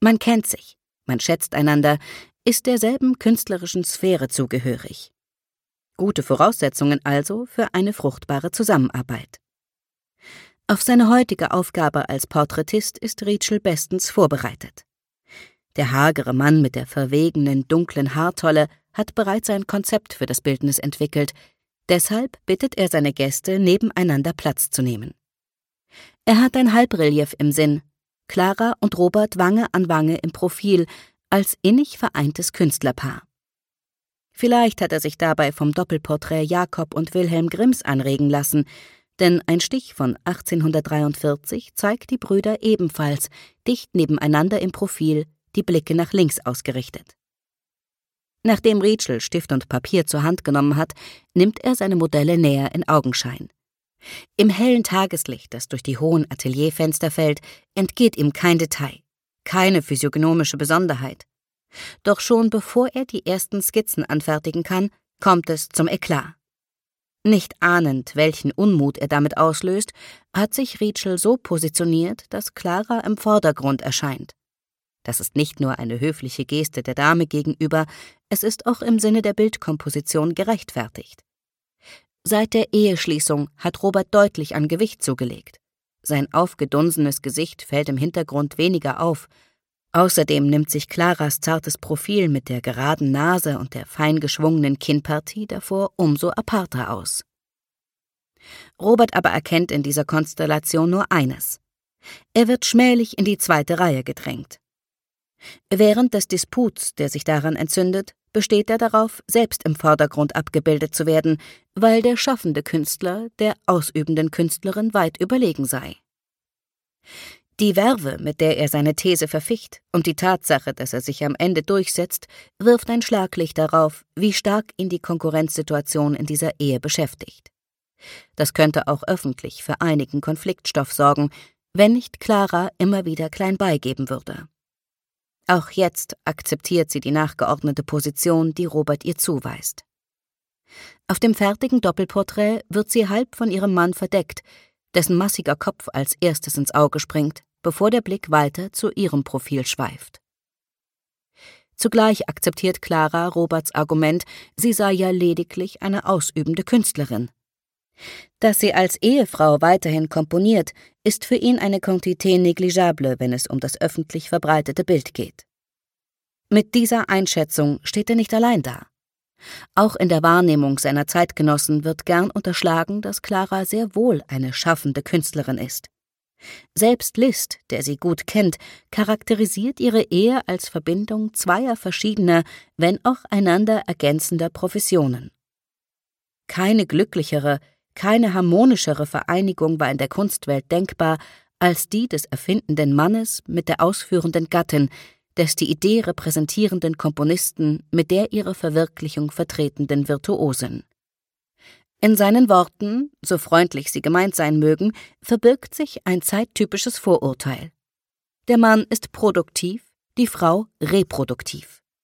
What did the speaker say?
Man kennt sich, man schätzt einander, ist derselben künstlerischen Sphäre zugehörig. Gute Voraussetzungen also für eine fruchtbare Zusammenarbeit. Auf seine heutige Aufgabe als Porträtist ist Rietschel bestens vorbereitet. Der hagere Mann mit der verwegenen, dunklen Haartolle hat bereits ein Konzept für das Bildnis entwickelt, deshalb bittet er seine Gäste, nebeneinander Platz zu nehmen. Er hat ein Halbrelief im Sinn, Clara und Robert Wange an Wange im Profil, als innig vereintes Künstlerpaar. Vielleicht hat er sich dabei vom Doppelporträt Jakob und Wilhelm Grimms anregen lassen, denn ein Stich von 1843 zeigt die Brüder ebenfalls dicht nebeneinander im Profil, die Blicke nach links ausgerichtet. Nachdem Rietschel Stift und Papier zur Hand genommen hat, nimmt er seine Modelle näher in Augenschein. Im hellen Tageslicht, das durch die hohen Atelierfenster fällt, entgeht ihm kein Detail, keine physiognomische Besonderheit. Doch schon bevor er die ersten Skizzen anfertigen kann, kommt es zum Eklat. Nicht ahnend, welchen Unmut er damit auslöst, hat sich Rietschel so positioniert, dass Clara im Vordergrund erscheint. Das ist nicht nur eine höfliche Geste der Dame gegenüber, es ist auch im Sinne der Bildkomposition gerechtfertigt. Seit der Eheschließung hat Robert deutlich an Gewicht zugelegt. Sein aufgedunsenes Gesicht fällt im Hintergrund weniger auf. Außerdem nimmt sich Claras zartes Profil mit der geraden Nase und der fein geschwungenen Kinnpartie davor umso aparter aus. Robert aber erkennt in dieser Konstellation nur eines: Er wird schmählich in die zweite Reihe gedrängt. Während des Disputs, der sich daran entzündet, besteht er darauf, selbst im Vordergrund abgebildet zu werden, weil der schaffende Künstler der ausübenden Künstlerin weit überlegen sei. Die Verve, mit der er seine These verficht, und die Tatsache, dass er sich am Ende durchsetzt, wirft ein Schlaglicht darauf, wie stark ihn die Konkurrenzsituation in dieser Ehe beschäftigt. Das könnte auch öffentlich für einigen Konfliktstoff sorgen, wenn nicht Clara immer wieder klein beigeben würde. Auch jetzt akzeptiert sie die nachgeordnete Position, die Robert ihr zuweist. Auf dem fertigen Doppelporträt wird sie halb von ihrem Mann verdeckt, dessen massiger Kopf als erstes ins Auge springt, bevor der Blick weiter zu ihrem Profil schweift. Zugleich akzeptiert Clara Roberts Argument, sie sei ja lediglich eine ausübende Künstlerin. Dass sie als Ehefrau weiterhin komponiert, ist für ihn eine Quantité négligeable, wenn es um das öffentlich verbreitete Bild geht. Mit dieser Einschätzung steht er nicht allein da. Auch in der Wahrnehmung seiner Zeitgenossen wird gern unterschlagen, dass Clara sehr wohl eine schaffende Künstlerin ist. Selbst Liszt, der sie gut kennt, charakterisiert ihre Ehe als Verbindung zweier verschiedener, wenn auch einander ergänzender Professionen. Keine glücklichere, keine harmonischere Vereinigung war in der Kunstwelt denkbar als die des erfindenden Mannes mit der ausführenden Gattin, des die Idee repräsentierenden Komponisten mit der ihre Verwirklichung vertretenden Virtuosin. In seinen Worten, so freundlich sie gemeint sein mögen, verbirgt sich ein zeittypisches Vorurteil. Der Mann ist produktiv, die Frau reproduktiv.